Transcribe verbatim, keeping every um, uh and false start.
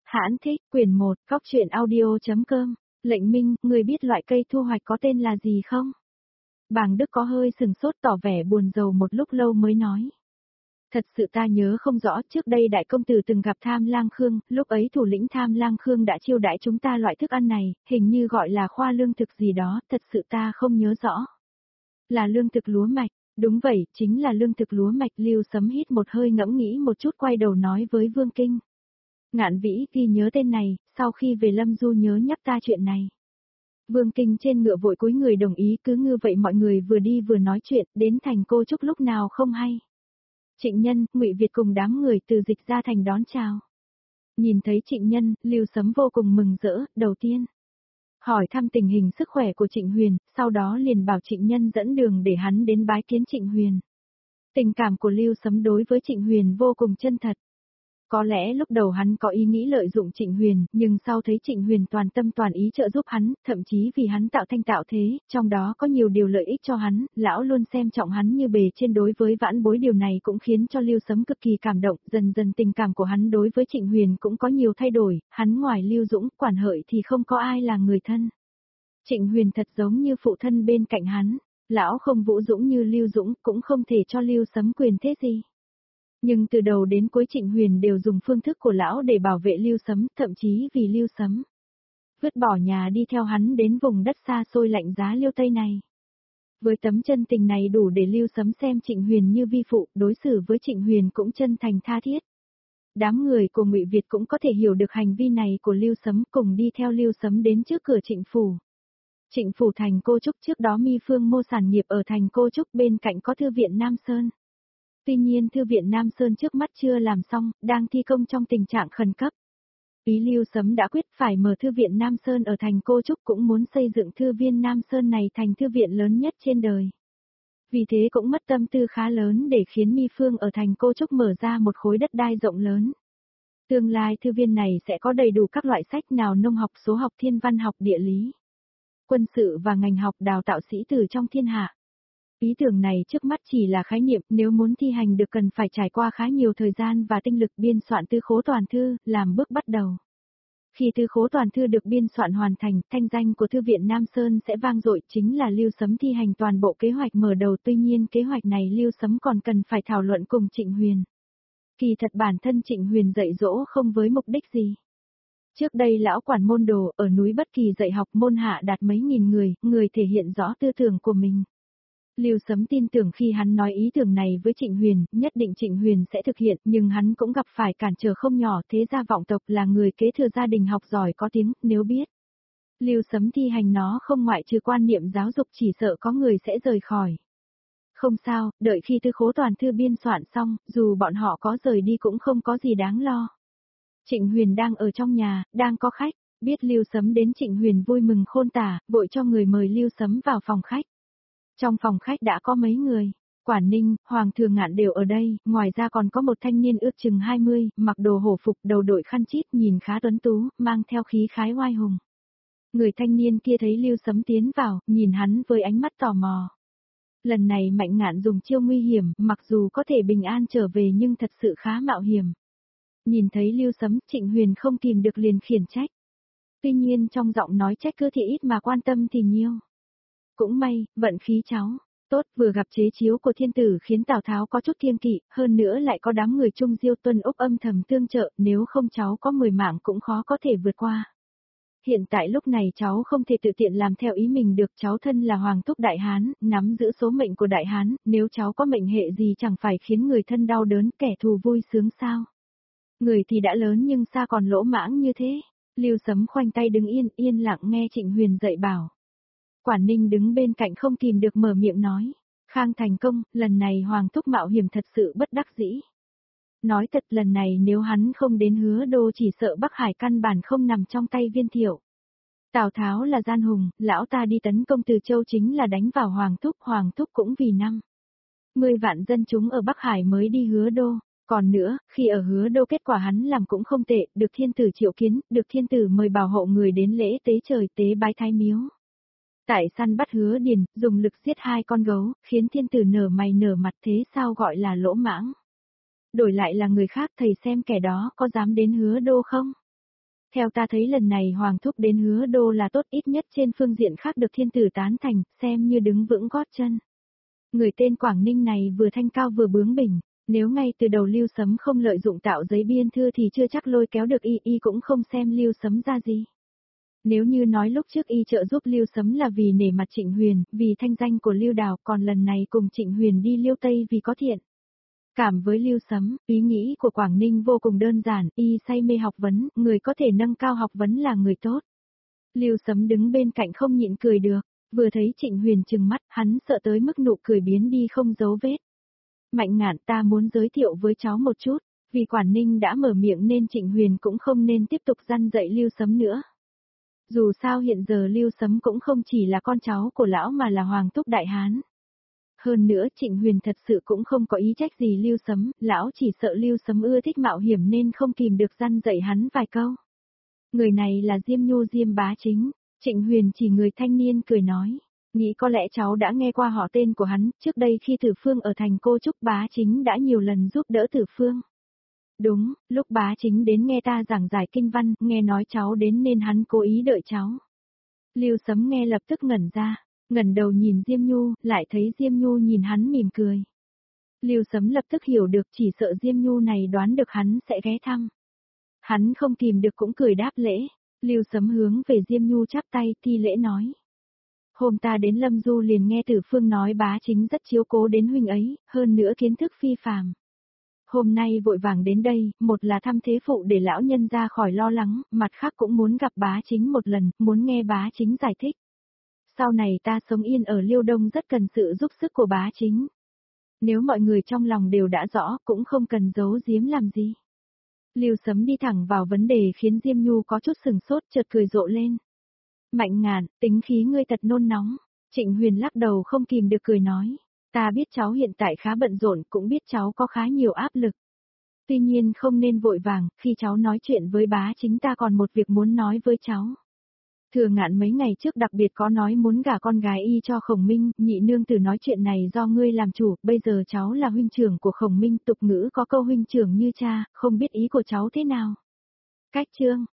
Hãn thích, quyển một, góc truyện audio.com, lệnh minh, người biết loại cây thu hoạch có tên là gì không? Bàng Đức có hơi sừng sốt tỏ vẻ buồn rầu một lúc lâu mới nói. Thật sự ta nhớ không rõ, trước đây đại công tử từng gặp Tham Lang Khương, lúc ấy thủ lĩnh Tham Lang Khương đã chiêu đãi chúng ta loại thức ăn này, hình như gọi là khoa lương thực gì đó, thật sự ta không nhớ rõ. Là lương thực lúa mạch, đúng vậy, chính là lương thực lúa mạch. Lưu Sấm hít một hơi ngẫm nghĩ một chút quay đầu nói với Vương Kinh. Ngạn Vĩ ghi nhớ tên này, sau khi về Lâm Du nhớ nhắc ta chuyện này. Vương Kinh trên ngựa vội cúi người đồng ý, cứ như vậy mọi người vừa đi vừa nói chuyện, đến thành Cô Trúc lúc nào không hay. Trịnh Nhân, Ngụy Việt cùng đám người từ Dịch ra thành đón chào. Nhìn thấy Trịnh Nhân, Lưu Sấm vô cùng mừng rỡ, đầu tiên hỏi thăm tình hình sức khỏe của Trịnh Huyền, sau đó liền bảo Trịnh Nhân dẫn đường để hắn đến bái kiến Trịnh Huyền. Tình cảm của Lưu Sấm đối với Trịnh Huyền vô cùng chân thật. Có lẽ lúc đầu hắn có ý nghĩ lợi dụng Trịnh Huyền, nhưng sau thấy Trịnh Huyền toàn tâm toàn ý trợ giúp hắn, thậm chí vì hắn tạo thanh tạo thế, trong đó có nhiều điều lợi ích cho hắn, lão luôn xem trọng hắn như bề trên. Đối với vãn bối, điều này cũng khiến cho Lưu Sấm cực kỳ cảm động, dần dần tình cảm của hắn đối với Trịnh Huyền cũng có nhiều thay đổi, hắn ngoài Lưu Dũng, Quản Hợi thì không có ai là người thân. Trịnh Huyền thật giống như phụ thân bên cạnh hắn, lão không vũ dũng như Lưu Dũng, cũng không thể cho Lưu Sấm quyền thế gì. Nhưng từ đầu đến cuối Trịnh Huyền đều dùng phương thức của lão để bảo vệ Lưu Sấm, thậm chí vì Lưu Sấm vứt bỏ nhà đi theo hắn đến vùng đất xa xôi lạnh giá Liêu Tây này. Với tấm chân tình này đủ để Lưu Sấm xem Trịnh Huyền như vi phụ, đối xử với Trịnh Huyền cũng chân thành tha thiết. Đám người của Ngụy Việt cũng có thể hiểu được hành vi này của Lưu Sấm, cùng đi theo Lưu Sấm đến trước cửa Trịnh phủ. Trịnh phủ thành Cô Trúc, trước đó Mi Phương Mô sản nghiệp ở thành Cô Trúc, bên cạnh có thư viện Nam Sơn. Tuy nhiên thư viện Nam Sơn trước mắt chưa làm xong, đang thi công trong tình trạng khẩn cấp. Ý Lưu Sấm đã quyết phải mở thư viện Nam Sơn ở thành Cô Trúc, cũng muốn xây dựng thư viên Nam Sơn này thành thư viện lớn nhất trên đời. Vì thế cũng mất tâm tư khá lớn để khiến Mi Phương ở thành Cô Trúc mở ra một khối đất đai rộng lớn. Tương lai thư viên này sẽ có đầy đủ các loại sách, nào nông học, số học, thiên văn học, địa lý, quân sự và ngành học, đào tạo sĩ tử trong thiên hạ. Ý tưởng này trước mắt chỉ là khái niệm, nếu muốn thi hành được cần phải trải qua khá nhiều thời gian và tinh lực biên soạn tư khố toàn thư, làm bước bắt đầu. Khi tư khố toàn thư được biên soạn hoàn thành, thanh danh của thư viện Nam Sơn sẽ vang dội, chính là Lưu Sấm thi hành toàn bộ kế hoạch mở đầu. Tuy nhiên kế hoạch này Lưu Sấm còn cần phải thảo luận cùng Trịnh Huyền. Kỳ thật bản thân Trịnh Huyền dạy dỗ không với mục đích gì. Trước đây lão quản môn đồ ở núi Bất Kỳ dạy học môn hạ đạt mấy nghìn người, người thể hiện rõ tư tưởng của mình. Lưu Sấm tin tưởng khi hắn nói ý tưởng này với Trịnh Huyền, nhất định Trịnh Huyền sẽ thực hiện, nhưng hắn cũng gặp phải cản trở không nhỏ. Thế gia vọng tộc là người kế thừa gia đình học giỏi có tiếng, nếu biết Lưu Sấm thi hành nó không ngoại trừ quan niệm giáo dục, chỉ sợ có người sẽ rời khỏi. Không sao, đợi khi tư khố toàn thư biên soạn xong, dù bọn họ có rời đi cũng không có gì đáng lo. Trịnh Huyền đang ở trong nhà, đang có khách, biết Lưu Sấm đến, Trịnh Huyền vui mừng khôn tả, vội cho người mời Lưu Sấm vào phòng khách. Trong phòng khách đã có mấy người, Quản Ninh, Hoàng Thường Ngạn đều ở đây, ngoài ra còn có một thanh niên ước chừng hai mươi, mặc đồ hổ phục, đầu đội khăn chít, nhìn khá tuấn tú, mang theo khí khái oai hùng. Người thanh niên kia thấy Lưu Sấm tiến vào, nhìn hắn với ánh mắt tò mò. Lần này Mạnh Ngạn dùng chiêu nguy hiểm, mặc dù có thể bình an trở về nhưng thật sự khá mạo hiểm. Nhìn thấy Lưu Sấm, Trịnh Huyền không kìm được liền khiển trách. Tuy nhiên trong giọng nói trách cứ thì ít mà quan tâm thì nhiều. Cũng may, vận khí cháu tốt, vừa gặp chế chiếu của thiên tử khiến Tào Tháo có chút kiêng kỵ, hơn nữa lại có đám người Trung Diêu Tuân Úc âm thầm tương trợ, nếu không cháu có mười mạng cũng khó có thể vượt qua. Hiện tại lúc này cháu không thể tự tiện làm theo ý mình được, cháu thân là Hoàng thúc Đại Hán, nắm giữ số mệnh của Đại Hán, nếu cháu có mệnh hệ gì chẳng phải khiến người thân đau đớn, kẻ thù vui sướng sao? Người thì đã lớn nhưng sao còn lỗ mãng như thế? Lưu Sấm khoanh tay đứng yên, yên lặng nghe Trịnh Huyền dạy bảo. Quản Ninh đứng bên cạnh không kìm được mở miệng nói. Khang thành công, lần này Hoàng thúc mạo hiểm thật sự bất đắc dĩ. Nói thật, lần này nếu hắn không đến Hứa Đô chỉ sợ Bắc Hải căn bản không nằm trong tay Viên Thiệu. Tào Tháo là gian hùng, lão ta đi tấn công Từ Châu chính là đánh vào Hoàng thúc, Hoàng thúc cũng vì năm mười vạn dân chúng ở Bắc Hải mới đi Hứa Đô. Còn nữa, khi ở Hứa Đô kết quả hắn làm cũng không tệ, được thiên tử triệu kiến, được thiên tử mời bảo hộ người đến lễ tế trời, tế bái Thái Miếu. Tại săn bắt Hứa Điền, dùng lực giết hai con gấu, khiến thiên tử nở mày nở mặt, thế sao gọi là lỗ mãng? Đổi lại là người khác, thầy xem kẻ đó có dám đến Hứa Đô không? Theo ta thấy lần này Hoàng thúc đến Hứa Đô là tốt, ít nhất trên phương diện khác được thiên tử tán thành, xem như đứng vững gót chân. Người tên Quảng Ninh này vừa thanh cao vừa bướng bỉnh, nếu ngay từ đầu Lưu Sấm không lợi dụng tạo giấy biên thư thì chưa chắc lôi kéo được y, y cũng không xem Lưu Sấm ra gì. Nếu như nói lúc trước y trợ giúp Lưu Sấm là vì nể mặt Trịnh Huyền, vì thanh danh của Lưu Đào, còn lần này cùng Trịnh Huyền đi Liêu Tây vì có thiện cảm với Lưu Sấm, ý nghĩ của Quảng Ninh vô cùng đơn giản, y say mê học vấn, người có thể nâng cao học vấn là người tốt. Lưu Sấm đứng bên cạnh không nhịn cười được, vừa thấy Trịnh Huyền trừng mắt, hắn sợ tới mức nụ cười biến đi không dấu vết. Mạnh Ngạn, ta muốn giới thiệu với cháu một chút, vì Quảng Ninh đã mở miệng nên Trịnh Huyền cũng không nên tiếp tục răn dạy Lưu Sấm nữa. Dù sao hiện giờ Lưu Sấm cũng không chỉ là con cháu của lão mà là Hoàng thúc Đại Hán. Hơn nữa Trịnh Huyền thật sự cũng không có ý trách gì Lưu Sấm, lão chỉ sợ Lưu Sấm ưa thích mạo hiểm nên không kìm được răn dạy hắn vài câu. Người này là Diêm Nhu Diêm Bá Chính, Trịnh Huyền chỉ người thanh niên cười nói, nghĩ có lẽ cháu đã nghe qua họ tên của hắn, trước đây khi Tử Phương ở thành Cô Trúc Bá Chính đã nhiều lần giúp đỡ Tử Phương. Đúng, lúc Bá Chính đến nghe ta giảng giải kinh văn, nghe nói cháu đến nên hắn cố ý đợi cháu. Lưu Sấm nghe lập tức ngẩn ra, ngẩng đầu nhìn Diêm Nhu, lại thấy Diêm Nhu nhìn hắn mỉm cười. Lưu Sấm lập tức hiểu được, chỉ sợ Diêm Nhu này đoán được hắn sẽ ghé thăm. Hắn không kìm được cũng cười đáp lễ, Lưu Sấm hướng về Diêm Nhu chắp tay thi lễ nói. Hôm ta đến Lâm Du liền nghe Tử Phương nói Bá Chính rất chiếu cố đến huynh ấy, hơn nữa kiến thức phi phàm. Hôm nay vội vàng đến đây, một là thăm thế phụ để lão nhân ra khỏi lo lắng, mặt khác cũng muốn gặp Bá Chính một lần, muốn nghe Bá Chính giải thích. Sau này ta sống yên ở Liêu Đông rất cần sự giúp sức của Bá Chính. Nếu mọi người trong lòng đều đã rõ, cũng không cần giấu giếm làm gì. Lưu Sấm đi thẳng vào vấn đề khiến Diêm Nhu có chút sừng sốt, chợt cười rộ lên. Mạnh Ngạn, tính khí ngươi thật nôn nóng. Trịnh Huyền lắc đầu không kìm được cười nói. Ta biết cháu hiện tại khá bận rộn, cũng biết cháu có khá nhiều áp lực. Tuy nhiên không nên vội vàng, khi cháu nói chuyện với Bá Chính ta còn một việc muốn nói với cháu. Thừa Ngạn mấy ngày trước đặc biệt có nói muốn gả con gái y cho Khổng Minh, nhị nương tử nói chuyện này do ngươi làm chủ, bây giờ cháu là huynh trưởng của Khổng Minh, tục ngữ có câu huynh trưởng như cha, không biết ý của cháu thế nào. Cách chương